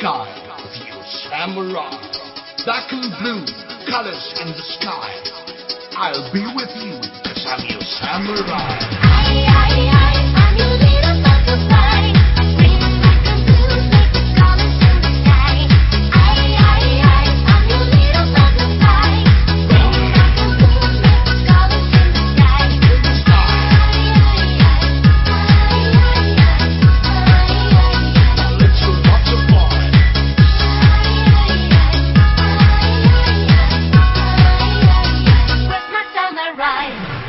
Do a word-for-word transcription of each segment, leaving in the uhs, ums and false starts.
sky with you, samurai. Black and blue colors in the sky. I'll be with you, cause I'm your samurai. I, I, I, I'm your little butterfly. Green, black and blue, make the colors in the sky. I, I, I, I'm your little butterfly. Green, black and blue, make the colors in the sky. In the sky. My little butterfly. Where's my samurai?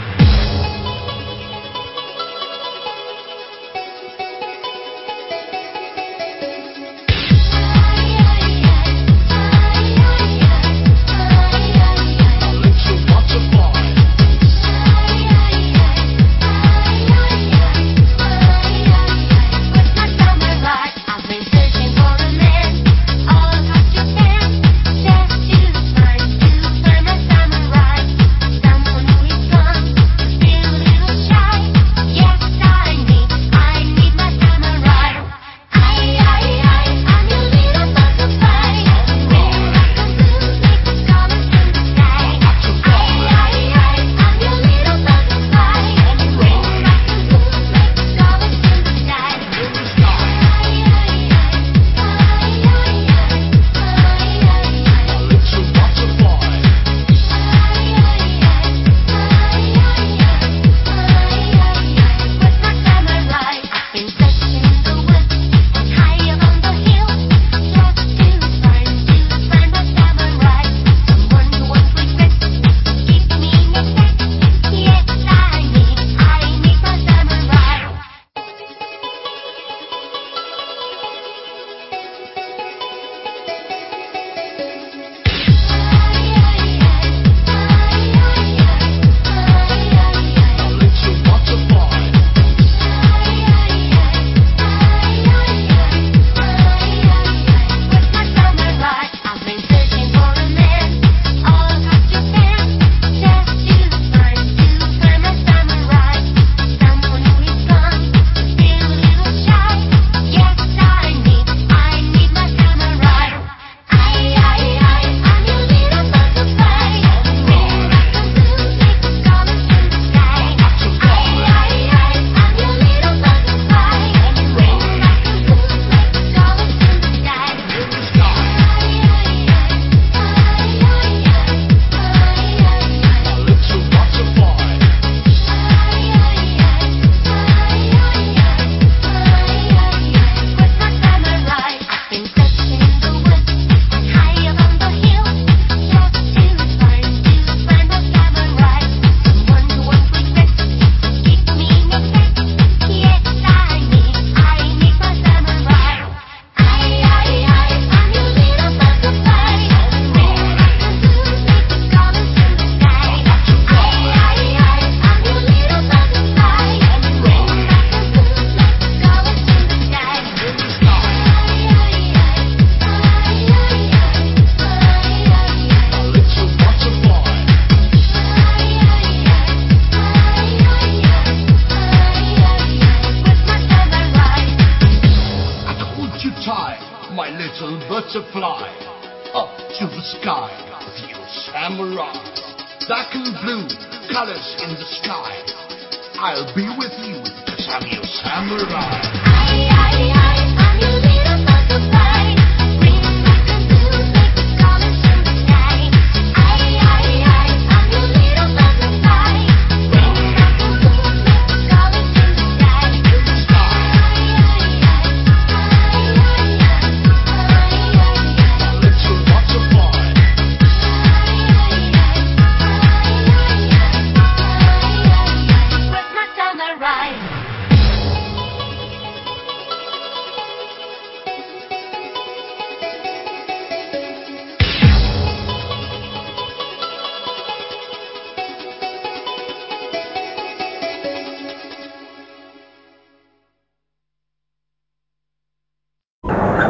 My little butterfly. Where's my samurai? I've been searching for a man all across Japan, just to find, to find my samurai. Someone who is gone, still a little shy. Yes, I need, I need my samurai. I, I, I, I'm your little butterfly. Green, black and blue, make the colors in the sky. I, I, I, I'm your little butterfly. Green, black and blue, make the colors in the sky. In the sky. My little butterfly. Where's my samurai? I've been searching the woods and high up on the hill, just to find, to find my samurai. Someone who won't regret keeping me intact. Yes, I need, I need my samurai. My little butterfly. Where's my samurai? I've been searching for a man all across Japan, just to find, to find my samurai. Someone who is gone, still a little shy. Yes, I need, I need my samurai. I, I, I, I'm your little butterfly. Green, black and blue, make the colors in the sky. I, I, I, I'm your little butterfly. Green, black and blue, make the colors in the sky. In the sky. My little butterfly. Where's my samurai? I've been searching the woods and high up on the hill, just to find, to find my samurai. Someone who won't regret keeping me intact. Yes, I need, I need my samurai. I, I, I, I'm your little butterfly. Green, black and blue, make the colors in the sky. I, I, I, I'm your little butterfly. Green, black and blue, make the colors in the sky. In the sky. My little butterfly. Where's my samurai? I hold you tight, my little butterfly. Up to the sky with you, samurai. Black and blue colors in the sky. I'll be with you, cause I'm your samurai. I, I,